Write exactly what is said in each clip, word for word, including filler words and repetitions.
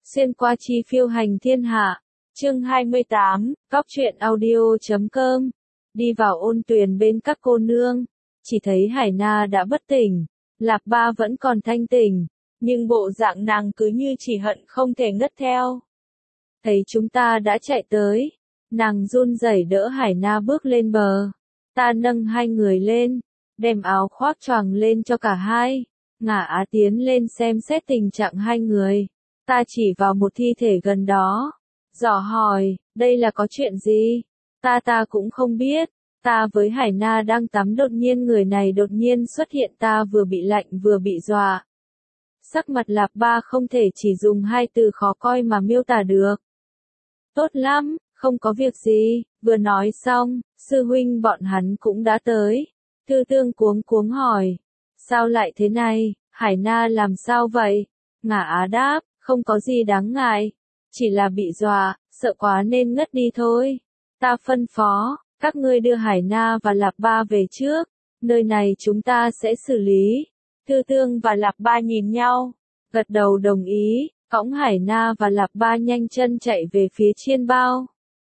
Xuyên qua chi phiêu hành thiên hạ. Chương hai mươi tám, Cóc truyện audio chấm com. Đi vào ôn tuyền bên các cô nương, chỉ thấy Hải Na đã bất tỉnh, Lạp Ba vẫn còn thanh tỉnh, nhưng bộ dạng nàng cứ như chỉ hận không thể ngất theo. Thấy chúng ta đã chạy tới, nàng run rẩy đỡ Hải Na bước lên bờ. Ta nâng hai người lên, đem áo khoác choàng lên cho cả hai. Ngả Á tiến lên xem xét tình trạng hai người. Ta chỉ vào một thi thể gần đó, dò hỏi, đây là có chuyện gì? Ta ta cũng không biết. Ta với Hải Na đang tắm, đột nhiên người này đột nhiên xuất hiện, ta vừa bị lạnh vừa bị dọa. Sắc mặt Lạp Ba không thể chỉ dùng hai từ khó coi mà miêu tả được. Tốt lắm, không có việc gì. Vừa nói xong, sư huynh bọn hắn cũng đã tới. Thư Tương cuống cuống hỏi, sao lại thế này? Hải Na làm sao vậy? Ngả Á đáp, không có gì đáng ngại, chỉ là bị dọa, sợ quá nên ngất đi thôi. Ta phân phó, các ngươi đưa Hải Na và Lạp Ba về trước, nơi này chúng ta sẽ xử lý. Thư Tương và Lạp Ba nhìn nhau, gật đầu đồng ý, cõng Hải Na và Lạp Ba nhanh chân chạy về phía chiên bao.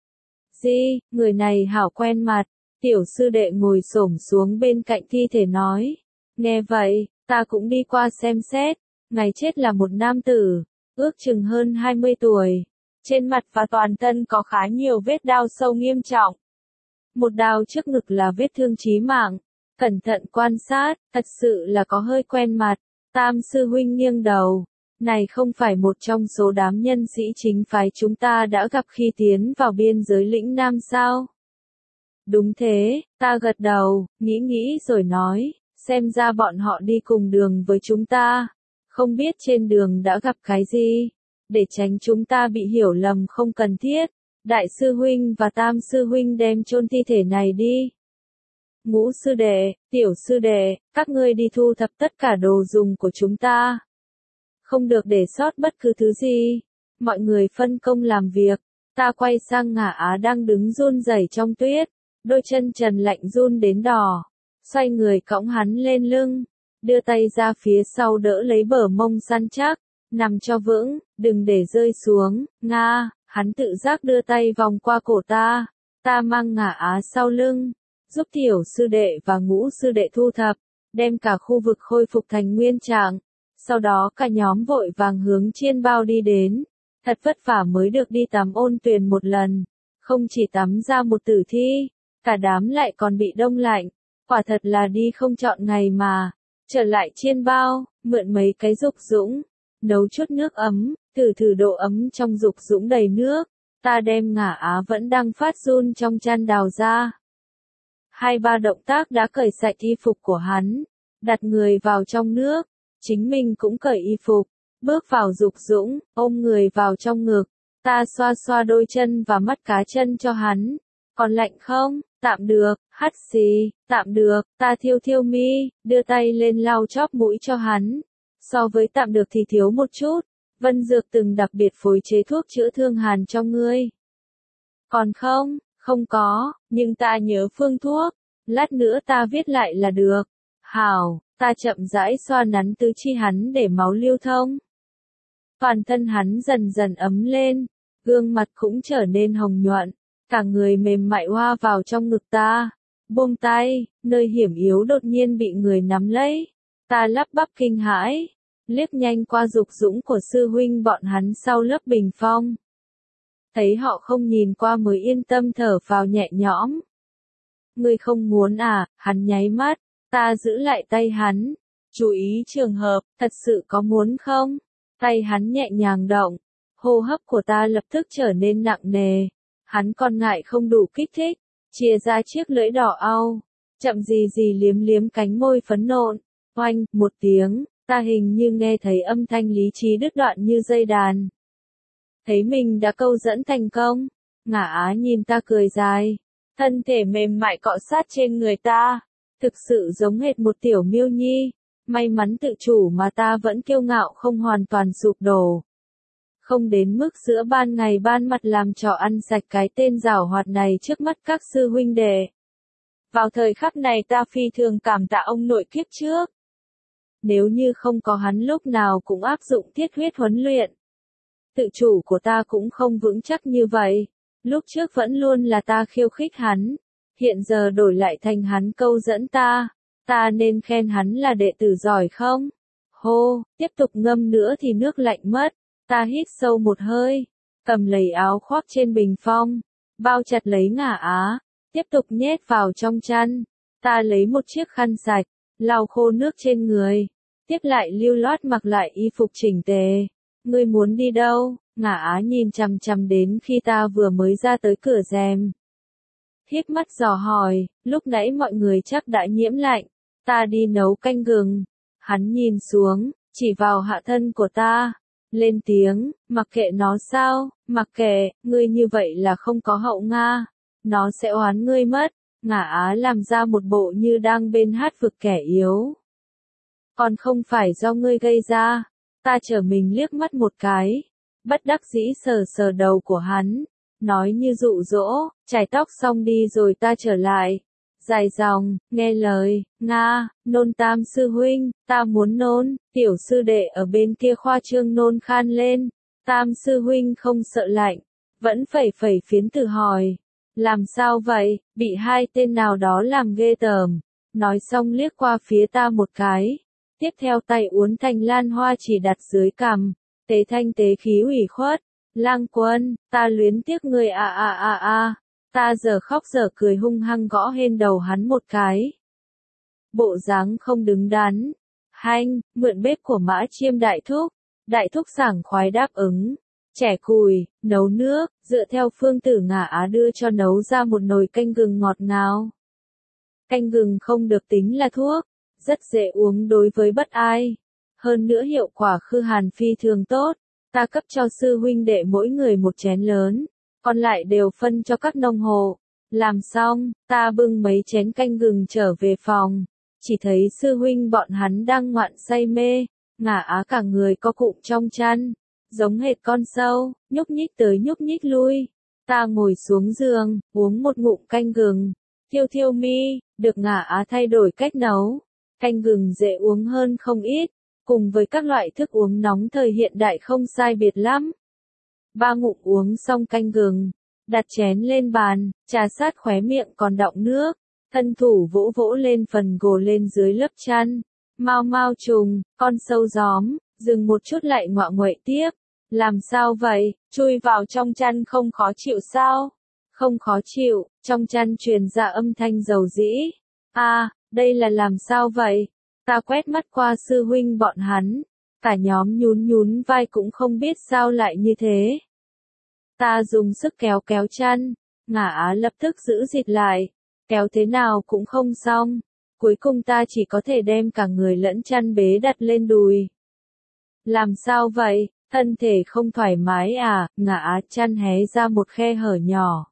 Di, người này hảo quen mặt. Tiểu sư đệ ngồi xổm xuống bên cạnh thi thể nói. Nghe vậy, ta cũng đi qua xem xét. Ngày chết là một nam tử, ước chừng hơn hai mươi tuổi. Trên mặt và toàn thân có khá nhiều vết đao sâu nghiêm trọng. Một đao trước ngực là vết thương chí mạng. Cẩn thận quan sát, thật sự là có hơi quen mặt. Tam sư huynh nghiêng đầu. Này không phải một trong số đám nhân sĩ chính phái chúng ta đã gặp khi tiến vào biên giới lĩnh Nam sao? Đúng thế, ta gật đầu, nghĩ nghĩ rồi nói, xem ra bọn họ đi cùng đường với chúng ta. Không biết trên đường đã gặp cái gì, để tránh chúng ta bị hiểu lầm không cần thiết. Đại sư huynh và tam sư huynh đem chôn thi thể này đi. Ngũ sư đệ, tiểu sư đệ, các ngươi đi thu thập tất cả đồ dùng của chúng ta. Không được để sót bất cứ thứ gì. Mọi người phân công làm việc. Ta quay sang Ngả Á đang đứng run rẩy trong tuyết. Đôi chân trần lạnh run đến đỏ. Xoay người cõng hắn lên lưng. Đưa tay ra phía sau đỡ lấy bờ mông săn chắc. Nằm cho vững, đừng để rơi xuống. Nga, hắn tự giác đưa tay vòng qua cổ ta. Ta mang Ngả Á sau lưng. Giúp tiểu sư đệ và ngũ sư đệ thu thập. Đem cả khu vực khôi phục thành nguyên trạng. Sau đó cả nhóm vội vàng hướng chiên bao đi đến. Thật vất vả mới được đi tắm ôn tuyền một lần. Không chỉ tắm ra một tử thi, cả đám lại còn bị đông lạnh. Quả thật là đi không chọn ngày mà. Trở lại chiên bao, mượn mấy cái dục dũng. Nấu chút nước ấm, thử thử độ ấm trong dục dũng đầy nước. Ta đem Ngả Á vẫn đang phát run trong chăn đào ra. Hai ba động tác đã cởi sạch y phục của hắn. Đặt người vào trong nước. Chính mình cũng cởi y phục, bước vào dục dũng, ôm người vào trong ngực. Ta xoa xoa đôi chân và mắt cá chân cho hắn. Còn lạnh không? Tạm được. Hắt xì, tạm được. Ta thiêu thiêu mi, đưa tay lên lau chóp mũi cho hắn. So với tạm được thì thiếu một chút. Vân Dược từng đặc biệt phối chế thuốc chữa thương hàn cho ngươi. Còn không? Không có, nhưng ta nhớ phương thuốc. Lát nữa ta viết lại là được. Hảo. Ta chậm rãi xoa nắn tứ chi hắn để máu lưu thông. Toàn thân hắn dần dần ấm lên, gương mặt cũng trở nên hồng nhuận, cả người mềm mại hoa vào trong ngực ta. Buông tay, nơi hiểm yếu đột nhiên bị người nắm lấy. Ta lắp bắp kinh hãi, liếc nhanh qua dục dũng của sư huynh bọn hắn sau lớp bình phong. Thấy họ không nhìn qua mới yên tâm thở vào nhẹ nhõm. Ngươi không muốn à? Hắn nháy mắt. Ta giữ lại tay hắn. Chú ý trường hợp, thật sự có muốn không? Tay hắn nhẹ nhàng động. Hô hấp của ta lập tức trở nên nặng nề. Hắn còn ngại không đủ kích thích. Chia ra chiếc lưỡi đỏ au. Chậm gì gì liếm liếm cánh môi phấn nộn. Oanh, một tiếng, ta hình như nghe thấy âm thanh lý trí đứt đoạn như dây đàn. Thấy mình đã câu dẫn thành công. Ngả Á nhìn ta cười dài. Thân thể mềm mại cọ sát trên người ta. Thực sự giống hệt một tiểu miêu nhi. May mắn tự chủ mà ta vẫn kiêu ngạo không hoàn toàn sụp đổ. Không đến mức giữa ban ngày ban mặt làm trò ăn sạch cái tên giảo hoạt này trước mắt các sư huynh đệ. Vào thời khắc này ta phi thường cảm tạ ông nội kiếp trước. Nếu như không có hắn lúc nào cũng áp dụng thiết huyết huấn luyện. tự chủ của ta cũng không vững chắc như vậy. Lúc trước vẫn luôn là ta khiêu khích hắn, hiện giờ đổi lại thành hắn câu dẫn ta, ta nên khen hắn là đệ tử giỏi không? Hô, tiếp tục ngâm nữa thì nước lạnh mất, ta hít sâu một hơi, cầm lấy áo khoác trên bình phong, bao chặt lấy Ngả Á, tiếp tục nhét vào trong chăn, ta lấy một chiếc khăn sạch, lau khô nước trên người, tiếp lại lưu loát mặc lại y phục chỉnh tề. Ngươi muốn đi đâu? Ngả Á nhìn chằm chằm đến khi ta vừa mới ra tới cửa rèm. Híp mắt dò hỏi, lúc nãy mọi người chắc đã nhiễm lạnh, ta đi nấu canh gừng. Hắn nhìn xuống, chỉ vào hạ thân của ta, lên tiếng, mặc kệ nó sao, mặc kệ, ngươi như vậy là không có hậu Nga, nó sẽ oán ngươi mất. Ngả Á làm ra một bộ như đang bên hát vực kẻ yếu. Còn không phải do ngươi gây ra. Ta trở mình liếc mắt một cái, bất đắc dĩ sờ sờ đầu của hắn, nói như dụ dỗ, chải tóc xong đi rồi ta trở lại. Dài dòng, nghe lời, Nga, nôn Tam sư huynh, ta muốn nôn. Tiểu sư đệ ở bên kia khoa trương nôn khan lên. Tam sư huynh không sợ lạnh, vẫn phẩy phẩy phiến từ hỏi, làm sao vậy, bị hai tên nào đó làm ghê tởm. Nói xong liếc qua phía ta một cái, tiếp theo tay uốn thành lan hoa chỉ đặt dưới cằm, tế thanh tế khí ủy khuất. Lang Quân, ta luyến tiếc người a a a a. Ta giờ khóc giờ cười hung hăng gõ hên đầu hắn một cái. Bộ dáng không đứng đắn. Hanh, mượn bếp của Mã Chiêm đại thúc. Đại thúc sảng khoái đáp ứng. Chẻ cùi, nấu nước, dựa theo phương tử Ngả Á đưa cho nấu ra một nồi canh gừng ngọt ngào. Canh gừng không được tính là thuốc, rất dễ uống đối với bất ai. Hơn nữa hiệu quả khư hàn phi thường tốt. Ta cấp cho sư huynh đệ mỗi người một chén lớn, còn lại đều phân cho các nông hộ. Làm xong, ta bưng mấy chén canh gừng trở về phòng, chỉ thấy sư huynh bọn hắn đang ngoạn say mê, Ngả Á cả người co cụm trong chăn, giống hệt con sâu, nhúc nhích tới nhúc nhích lui. Ta ngồi xuống giường, uống một ngụm canh gừng, thiêu thiêu mi, được Ngả Á thay đổi cách nấu. Canh gừng dễ uống hơn không ít, cùng với các loại thức uống nóng thời hiện đại không sai biệt lắm. Ba ngụm uống xong canh gừng, đặt chén lên bàn, trà sát khóe miệng còn đọng nước, thân thủ vỗ vỗ lên phần gồ lên dưới lớp chăn. Mau mau trùng, con sâu gióm, dừng một chút lại ngoạ nguậy tiếp. Làm sao vậy, chui vào trong chăn không khó chịu sao? Không khó chịu, trong chăn truyền ra âm thanh dầu dĩ. À, đây là làm sao vậy? Ta quét mắt qua sư huynh bọn hắn, cả nhóm nhún nhún vai cũng không biết sao lại như thế. Ta dùng sức kéo kéo chăn, Ngả Á lập tức giữ dịt lại, kéo thế nào cũng không xong, cuối cùng ta chỉ có thể đem cả người lẫn chăn bế đặt lên đùi. Làm sao vậy, thân thể không thoải mái à? Ngả Á chăn hé ra một khe hở nhỏ,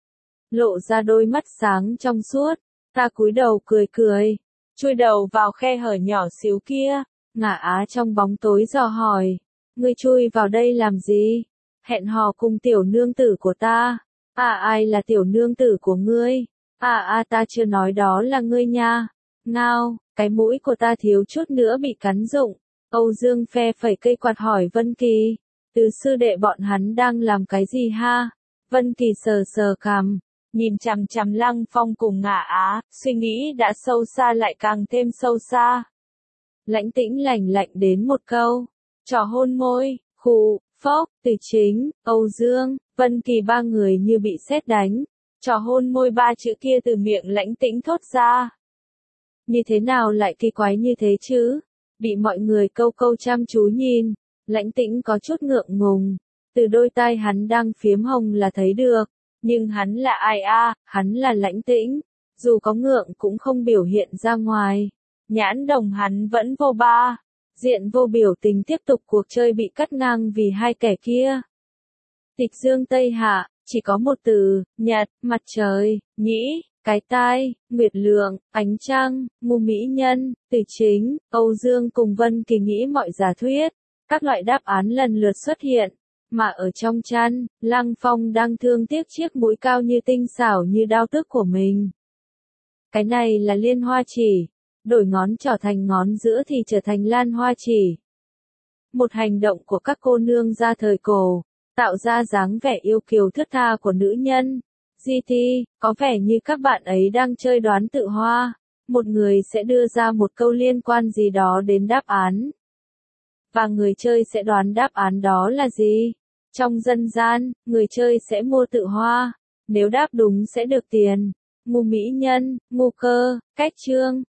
lộ ra đôi mắt sáng trong suốt, ta cúi đầu cười cười. Chui đầu vào khe hở nhỏ xíu kia, Ngả Á trong bóng tối dò hỏi, ngươi chui vào đây làm gì? Hẹn hò cùng tiểu nương tử của ta. À ai là tiểu nương tử của ngươi? À à ta chưa nói đó là ngươi nha. Ngao, cái mũi của ta thiếu chút nữa bị cắn rụng. Âu Dương phe phẩy cây quạt hỏi Vân Kỳ, từ sư đệ bọn hắn đang làm cái gì ha? Vân Kỳ sờ sờ cằm, nhìn chằm chằm Lăng Phong cùng Ngả Á, suy nghĩ đã sâu xa lại càng thêm sâu xa. Lãnh Tĩnh lạnh lạnh đến một câu, trò hôn môi, khụ, phốc, Từ Chính, Âu Dương, Vân Kỳ ba người như bị sét đánh, trò hôn môi ba chữ kia từ miệng Lãnh Tĩnh thốt ra. Như thế nào lại kỳ quái như thế chứ? Bị mọi người câu câu chăm chú nhìn, Lãnh Tĩnh có chút ngượng ngùng, từ đôi tai hắn đang phiếm hồng là thấy được. Nhưng hắn là ai a? À, hắn là Lãnh Tĩnh, dù có ngượng cũng không biểu hiện ra ngoài. Nhãn đồng hắn vẫn vô ba, diện vô biểu tình tiếp tục cuộc chơi bị cắt ngang vì hai kẻ kia. Tịch Dương Tây Hạ, chỉ có một từ, nhật, mặt trời, nhĩ, cái tai, nguyệt lượng, ánh trăng, ngu mỹ nhân, Từ Chính, Âu Dương cùng Vân Kỳ nghĩ mọi giả thuyết, các loại đáp án lần lượt xuất hiện. Mà ở trong chăn, Lăng Phong đang thương tiếc chiếc mũi cao như tinh xảo như đao tước của mình. Cái này là liên hoa chỉ, đổi ngón trỏ thành ngón giữa thì trở thành lan hoa chỉ. một hành động của các cô nương ra thời cổ, tạo ra dáng vẻ yêu kiều thướt tha của nữ nhân. giê tê, có vẻ như các bạn ấy đang chơi đoán tự hoa. Một người sẽ đưa ra một câu liên quan gì đó đến đáp án. Và người chơi sẽ đoán đáp án đó là gì. Trong dân gian, người chơi sẽ mua tự hoa. Nếu đáp đúng sẽ được tiền. Mua mỹ nhân, mua cơ, cách chương.